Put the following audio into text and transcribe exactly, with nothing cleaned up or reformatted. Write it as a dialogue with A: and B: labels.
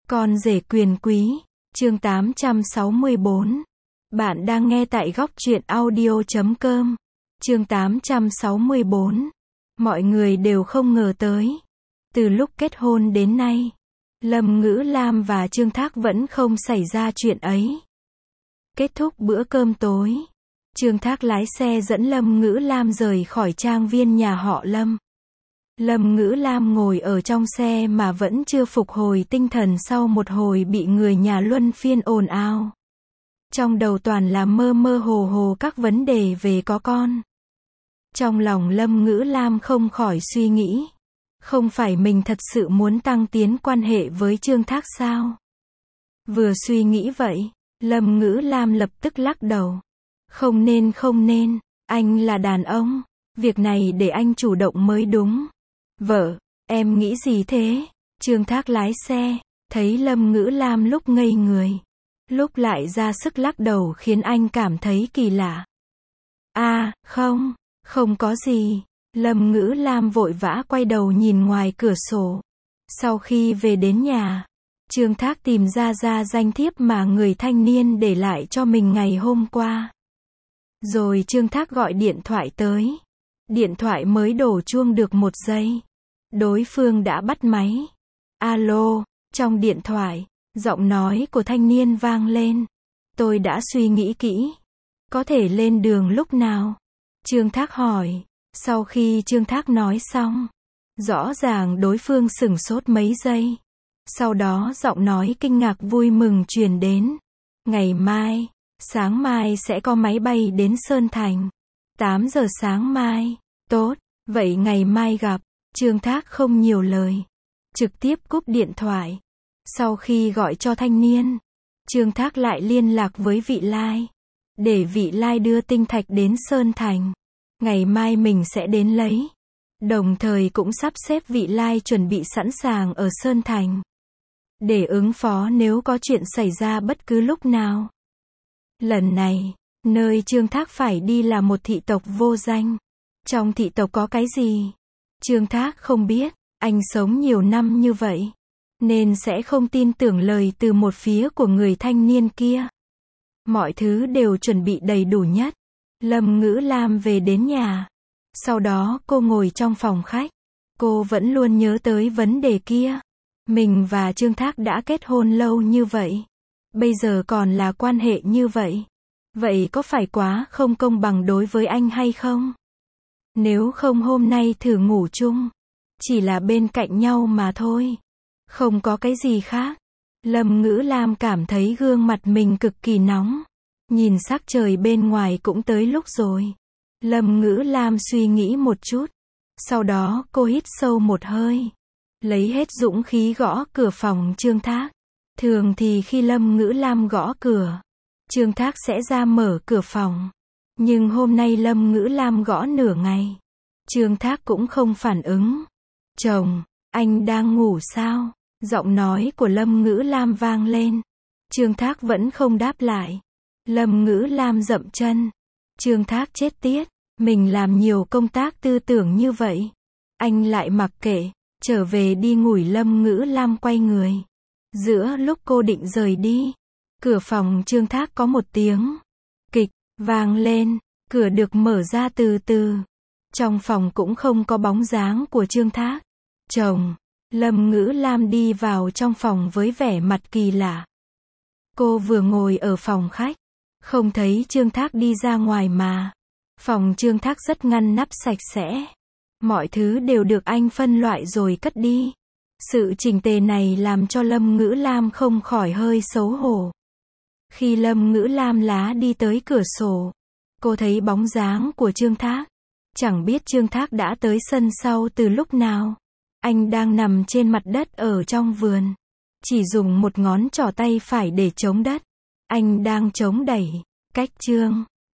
A: Con rể quyền quý, chương tám trăm sáu mươi bốn. Bạn đang nghe tại góc truyện audio chấm com. Chương tám trăm sáu mươi bốn. Mọi người đều không ngờ tới. Từ lúc kết hôn đến nay, Lâm Ngữ Lam và Trương Thác vẫn không xảy ra chuyện ấy. Kết thúc bữa cơm tối, Trương Thác lái xe dẫn Lâm Ngữ Lam rời khỏi trang viên nhà họ Lâm. Lâm Ngữ Lam ngồi ở trong xe mà vẫn chưa phục hồi tinh thần sau một hồi bị người nhà luân phiên ồn ào. Trong đầu toàn là mơ mơ hồ hồ các vấn đề về có con. Trong lòng Lâm Ngữ Lam không khỏi suy nghĩ, không phải mình thật sự muốn tăng tiến quan hệ với Trương Thác sao? Vừa suy nghĩ vậy, Lâm Ngữ Lam lập tức lắc đầu. Không nên không nên, anh là đàn ông, việc này để anh chủ động mới đúng. Vợ, em nghĩ gì thế? Trương Thác lái xe, thấy Lâm Ngữ Lam lúc ngây người, lúc lại ra sức lắc đầu khiến anh cảm thấy kỳ lạ. À, không, không có gì. Lâm Ngữ Lam vội vã quay đầu nhìn ngoài cửa sổ. Sau khi về đến nhà, Trương Thác tìm ra ra danh thiếp mà người thanh niên để lại cho mình ngày hôm qua. Rồi Trương Thác gọi điện thoại tới. Điện thoại mới đổ chuông được một giây, đối phương đã bắt máy. Alo, trong điện thoại, giọng nói của thanh niên vang lên. Tôi đã suy nghĩ kỹ. Có thể lên đường lúc nào? Trương Thác hỏi. Sau khi Trương Thác nói xong, rõ ràng đối phương sửng sốt mấy giây. Sau đó giọng nói kinh ngạc vui mừng truyền đến. Ngày mai, sáng mai sẽ có máy bay đến Sơn Thành. tám giờ sáng mai. Tốt, vậy ngày mai gặp. Trương Thác không nhiều lời, trực tiếp cúp điện thoại. Sau khi gọi cho thanh niên, Trương Thác lại liên lạc với Vị Lai, để Vị Lai đưa tinh thạch đến Sơn Thành. Ngày mai mình sẽ đến lấy. Đồng thời cũng sắp xếp Vị Lai chuẩn bị sẵn sàng ở Sơn Thành, để ứng phó nếu có chuyện xảy ra bất cứ lúc nào. Lần này, nơi Trương Thác phải đi là một thị tộc vô danh. Trong thị tộc có cái gì? Trương Thác không biết, anh sống nhiều năm như vậy, nên sẽ không tin tưởng lời từ một phía của người thanh niên kia. Mọi thứ đều chuẩn bị đầy đủ nhất. Lâm Ngữ Lam về đến nhà. Sau đó cô ngồi trong phòng khách. Cô vẫn luôn nhớ tới vấn đề kia. Mình và Trương Thác đã kết hôn lâu như vậy, bây giờ còn là quan hệ như vậy. Vậy có phải quá không công bằng đối với anh hay không? Nếu không hôm nay thử ngủ chung, chỉ là bên cạnh nhau mà thôi, không có cái gì khác. Lâm Ngữ Lam cảm thấy gương mặt mình cực kỳ nóng. Nhìn sắc trời bên ngoài cũng tới lúc rồi. Lâm Ngữ Lam suy nghĩ một chút. Sau đó cô hít sâu một hơi, lấy hết dũng khí gõ cửa phòng Trương Thác. Thường thì khi Lâm Ngữ Lam gõ cửa, Trương Thác sẽ ra mở cửa phòng. Nhưng hôm nay Lâm Ngữ Lam gõ nửa ngày, Trương Thác cũng không phản ứng. Chồng, anh đang ngủ sao? Giọng nói của Lâm Ngữ Lam vang lên. Trương Thác vẫn không đáp lại. Lâm Ngữ Lam dậm chân. Trương Thác chết tiết, mình làm nhiều công tác tư tưởng như vậy, anh lại mặc kệ, trở về đi ngủ. Lâm Ngữ Lam quay người. Giữa lúc cô định rời đi, cửa phòng Trương Thác có một tiếng kịch vang lên, cửa được mở ra từ từ. Trong phòng cũng không có bóng dáng của Trương Thác. Chồng, Lâm Ngữ Lam đi vào trong phòng với vẻ mặt kỳ lạ. Cô vừa ngồi ở phòng khách, không thấy Trương Thác đi ra ngoài mà. Phòng Trương Thác rất ngăn nắp sạch sẽ. Mọi thứ đều được anh phân loại rồi cất đi. Sự chỉnh tề này làm cho Lâm Ngữ Lam không khỏi hơi xấu hổ. Khi Lâm Ngữ Lam lá đi tới cửa sổ, cô thấy bóng dáng của Trương Thác. Chẳng biết Trương Thác đã tới sân sau từ lúc nào. Anh đang nằm trên mặt đất ở trong vườn, chỉ dùng một ngón trỏ tay phải để chống đất. Anh đang chống đẩy. Cách Trương